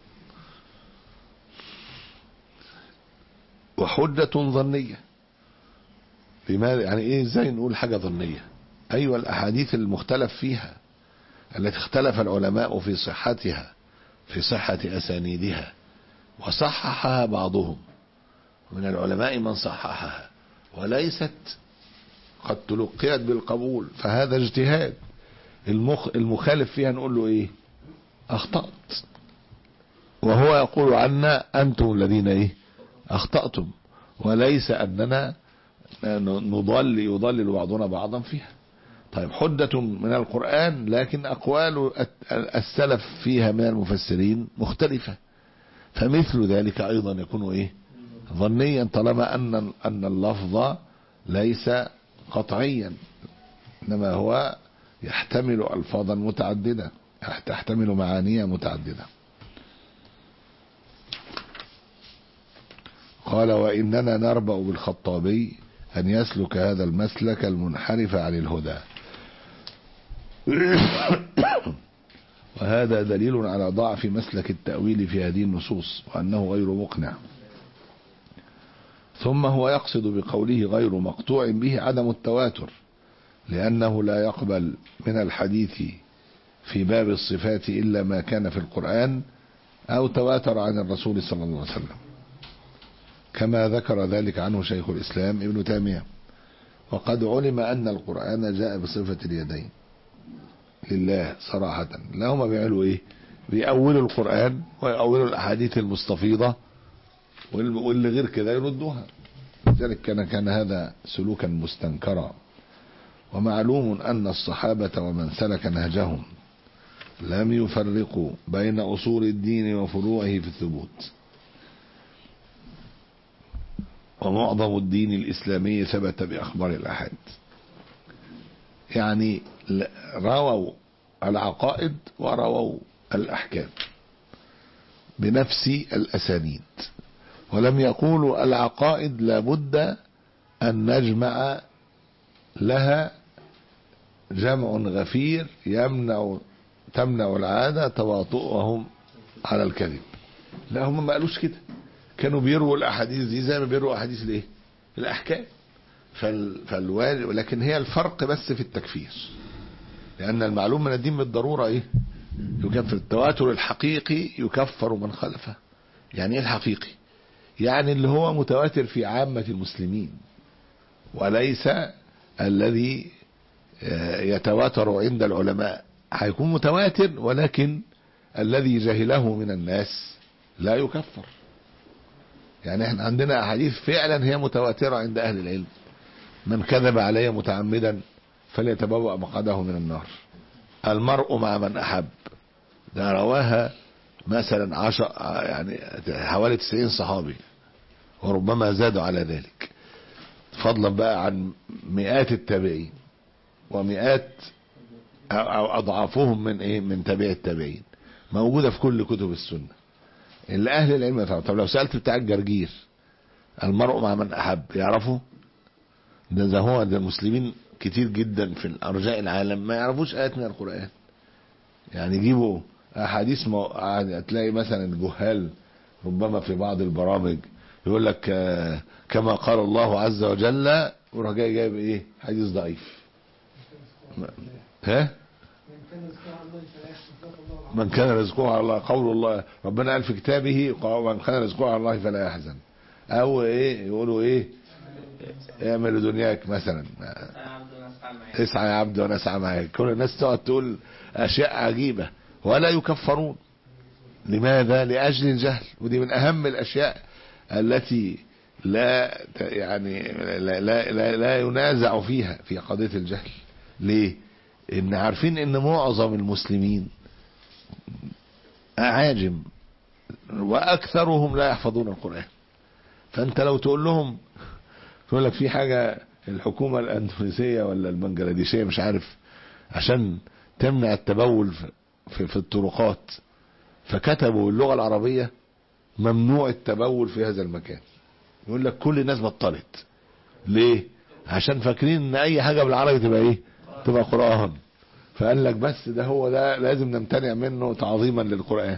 وحجة ظنية. بماذا يعني ايه؟ ازاي نقول حاجة ظنية؟ ايوه الاحاديث المختلف فيها التي اختلف العلماء في صحتها، في صحة اسانيدها، وصححها بعضهم من العلماء من صححها، وليست قد تلقيت بالقبول، فهذا اجتهاد. المخ المخالف فيها نقول له ايه؟ اخطأت، وهو يقول عنا انتم الذين ايه؟ اخطأتم، وليس اننا نضل يضلل بعضنا بعضا فيها. طيب حجة من القرآن، لكن اقوال السلف فيها من المفسرين مختلفة، فمثل ذلك ايضا يكون ايه؟ ظنيا، طالما ان ان اللفظ ليس قطعيا، انما هو يحتمل الفاظا متعددة، تحتمل معاني متعددة. قال: وإننا نربأ بالخطابي أن يسلك هذا المسلك المنحرف عن الهدى. وهذا دليل على ضعف مسلك التأويل في هذه النصوص، وأنه غير مقنع. ثم هو يقصد بقوله غير مقطوع به عدم التواتر، لأنه لا يقبل من الحديث في باب الصفات إلا ما كان في القرآن أو تواتر عن الرسول صلى الله عليه وسلم، كما ذكر ذلك عنه شيخ الإسلام ابن تيمية. وقد علم أن القرآن جاء بصفة اليدين لله صراحة. لا هم بيعملوا إيه؟ بيأولوا القرآن ويأولوا الأحاديث المستفيضة، واللي غير كده يردوها. لذلك كان كان هذا سلوكا مستنكرا. ومعلوم أن الصحابة ومن سلك نهجهم لم يفرقوا بين أصول الدين وفروعه في الثبوت، ومعظم الدين الإسلامي ثبت بأخبار الأحاد، يعني رووا العقائد ورووا الأحكام بنفس الأسانيد، ولم يقولوا العقائد لابد أن نجمع لها جمع غفير يمنع تمنع العادة تواطؤهم على الكذب. لا، هم ما قالوش كده، كانوا بيروا الأحاديث دي زي ما بيروا أحاديث الايه؟ الأحكام. فالواجب، لكن هي الفرق بس في التكفير، لأن المعلوم من الدين بالضرورة ايه؟ يكفر. التواتر الحقيقي يكفر من خلفه. يعني ايه الحقيقي؟ يعني اللي هو متواتر في عامة المسلمين، وليس الذي يتواتر عند العلماء. هيكون متواتر، ولكن الذي جهله من الناس لا يكفر. يعني احنا عندنا احاديث فعلا هي متواترة عند اهل العلم: من كذب علي متعمدا فليتبوأ مقعده من النار، المرء مع من احب. ده رواها مثلا عشر يعني حوالي تسعين صحابي، وربما زادوا على ذلك، فضلا بقى عن مئات التابعين ومئات أو أضعافهم من إيه من تابع التابعين، موجودة في كل كتب السنة اللي أهل العلم يفعلوا. طب لو سألت بتاع الجرجير المرء مع من أحب يعرفه؟ ده ده هو ده المسلمين كتير جدا في أرجاء العالم ما يعرفوش آيات من القرآن. يعني يجيبوا أحاديث مو... تلاقي مثلا الجهال ربما في بعض البرامج يقول لك كما قال الله عز وجل، وراح جاي جايب ايه حديث ضعيف. ها من كان رزقه على الله، قول الله ربنا قال في كتابه من كان رزقه على الله فلا يحزن، او ايه يقولوا ايه اعمل دنياك مثلا اسعى يا عبد ونسعى معاك. كل الناس تقعد تقول اشياء عجيبة ولا يكفرون. لماذا؟ لأجل الجهل. ودي من أهم الأشياء التي لا يعني لا, لا, لا, لا ينازع فيها في قضية الجهل. ليه؟ إن عارفين إن معظم المسلمين أعاجم وأكثرهم لا يحفظون القرآن. فأنت لو تقول لهم تقول لك في حاجة الحكومة الأندونيسية ولا البنجلاديشية مش عارف عشان تمنع التبول في, في الطرقات، فكتبوا باللغة العربية ممنوع التبول في هذا المكان. يقول لك كل الناس بطلت. ليه؟ عشان فاكرين ان اي حاجة بالعربي تبقى ايه تبقى قرآن. فقال لك بس ده هو ده لازم نمتنع منه تعظيما للقرآن.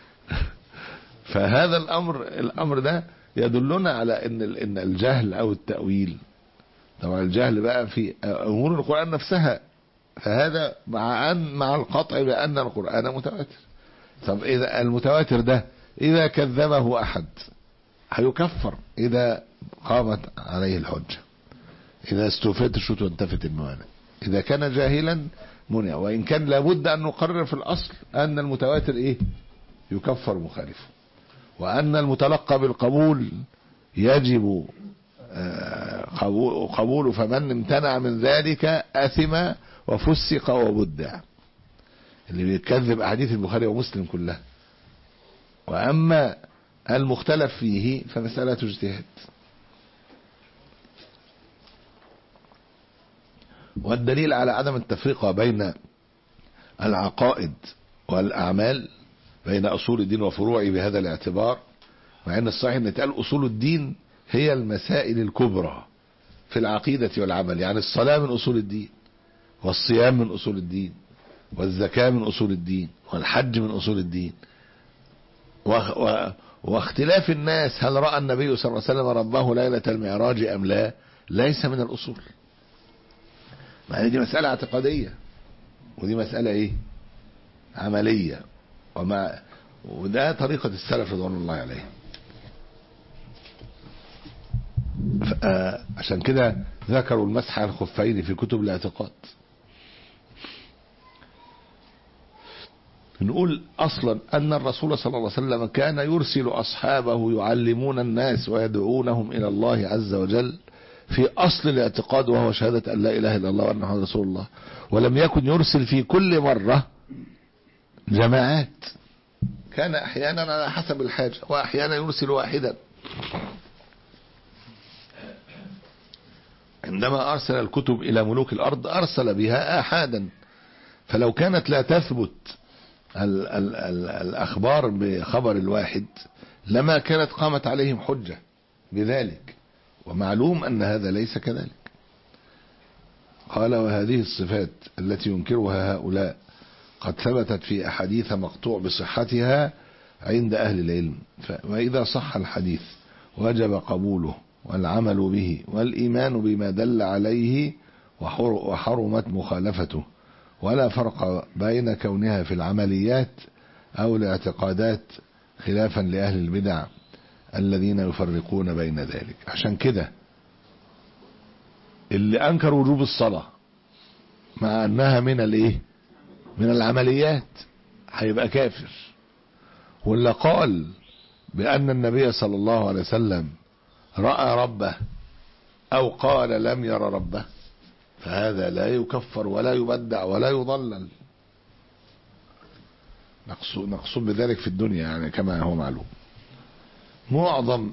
فهذا الامر الامر ده يدلنا على ان ان الجهل او التأويل، طبعا الجهل بقى في امور القرآن نفسها، فهذا مع ان مع القطع بان القرآن متواتر. طب اذا المتواتر ده اذا كذبه احد هيكفر اذا قامت عليه الحجة، اذا استوفيت الشروط وانتفت الموانع. اذا كان جاهلا منع، وان كان لابد ان نقرر في الاصل ان المتواتر ايه يكفر مخالفه، وان المتلقى بالقبول يجب قبوله، فمن امتنع من ذلك اثم وفسق وبدع. اللي بيكذب احاديث البخاري ومسلم كلها. واما المختلف فيه فمسألة اجتهاد. والدليل على عدم التفرقة بين العقائد والاعمال، بين اصول الدين وفروعه بهذا الاعتبار، مع ان الصحيح ان تقال اصول الدين هي المسائل الكبرى في العقيدة والعمل. يعني الصلاة من اصول الدين، والصيام من اصول الدين، والزكاة من أصول الدين، والحج من أصول الدين. واختلاف الناس هل رأى النبي صلى الله عليه وسلم ربه ليلة المعراج أم لا ليس من الأصول. مع دي مسألة اعتقادية، ودي مسألة ايه عملية، وما وده طريقة السلف رضوان الله عليه. عشان كده ذكروا المسح على الخفين في كتب الاعتقاد. نقول اصلا ان الرسول صلى الله عليه وسلم كان يرسل اصحابه يعلمون الناس ويدعونهم الى الله عز وجل في اصل الاعتقاد، وهو شهادة ان لا اله الا الله وان محمد رسول الله. ولم يكن يرسل في كل مرة جماعات، كان احيانا على حسب الحاجة، واحيانا يرسل واحدا. عندما ارسل الكتب الى ملوك الارض ارسل بها احادا، فلو كانت لا تثبت ال ال ال الأخبار بخبر الواحد لما كانت قامت عليهم حجة بذلك. ومعلوم أن هذا ليس كذلك. قال وهذه الصفات التي ينكرها هؤلاء قد ثبتت في أحاديث مقطوع بصحتها عند أهل العلم، وإذا صح الحديث وجب قبوله والعمل به والإيمان بما دل عليه وحرمت مخالفته، ولا فرق بين كونها في العمليات أو الاعتقادات، خلافا لأهل البدع الذين يفرقون بين ذلك. عشان كده اللي أنكر وجوب الصلاة مع أنها من الايه من العمليات هيبقى كافر، واللي قال بأن النبي صلى الله عليه وسلم رأى ربه أو قال لم ير ربه فهذا لا يكفر ولا يبدع ولا يضلل. نقصد بذلك في الدنيا يعني كما هو معلوم. معظم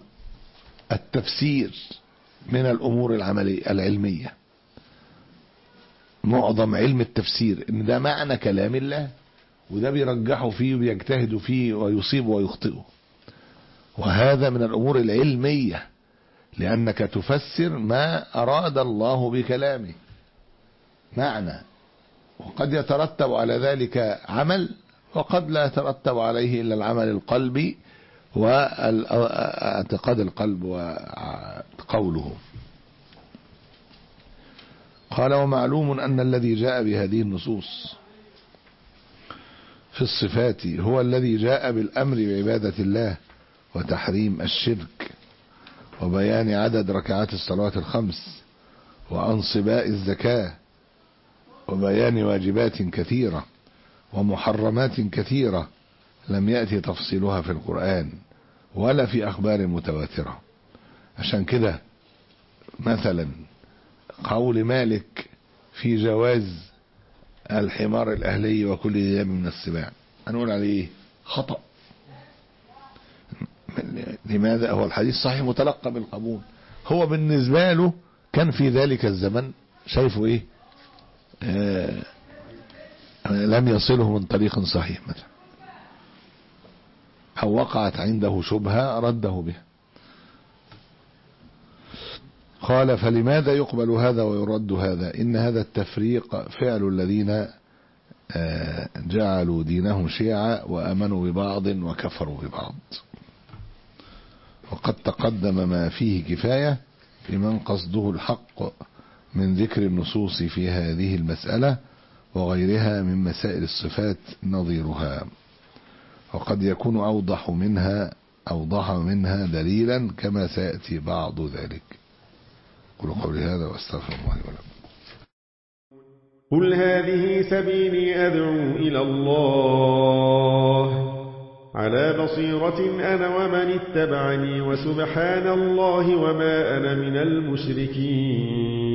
التفسير من الأمور العملية العلمية معظم علم التفسير ان ده معنى كلام الله، وده بيرجحه فيه وبيجتهد فيه ويصيب ويخطئه. وهذا من الامور العلمية، لانك تفسر ما اراد الله بكلامه معنى، وقد يترتب على ذلك عمل، وقد لا يترتب عليه الا العمل القلبي واعتقاد القلب وقوله. قال: ومعلوم أن الذي جاء بهذه النصوص في الصفات هو الذي جاء بالأمر بعبادة الله وتحريم الشرك وبيان عدد ركعات الصلوات الخمس وأنصباء الزكاة وبيان واجبات كثيرة ومحرمات كثيرة لم يأتي تفصيلها في القرآن ولا في أخبار متواترة. عشان كده مثلا قول مالك في جواز الحمار الأهلي وكل ذي من السباع هنقول عليه خطأ. لماذا؟ هو الحديث صحيح متلقى بالقبول، هو بالنسبة له كان في ذلك الزمن شايفه ايه آه لم يصله من طريق صحيح مثلا، أو وقعت عنده شبهة رده بها. قال: فلماذا يقبل هذا ويرد هذا؟ إن هذا التفريق فعل الذين جعلوا دينهم شيعا وآمنوا ببعض وكفروا ببعض، وقد تقدم ما فيه كفاية لمن قصده الحق من ذكر النصوص في هذه المسألة وغيرها من مسائل الصفات نظيرها، وقد يكون أوضح منها أوضح منها دليلا كما سيأتي بعض ذلك. قل قولي هذا واستغفر الله ولكم. قل هذه سبيلي أدعو إلى الله على بصيرة أنا ومن اتبعني وسبحان الله وما أنا من المشركين.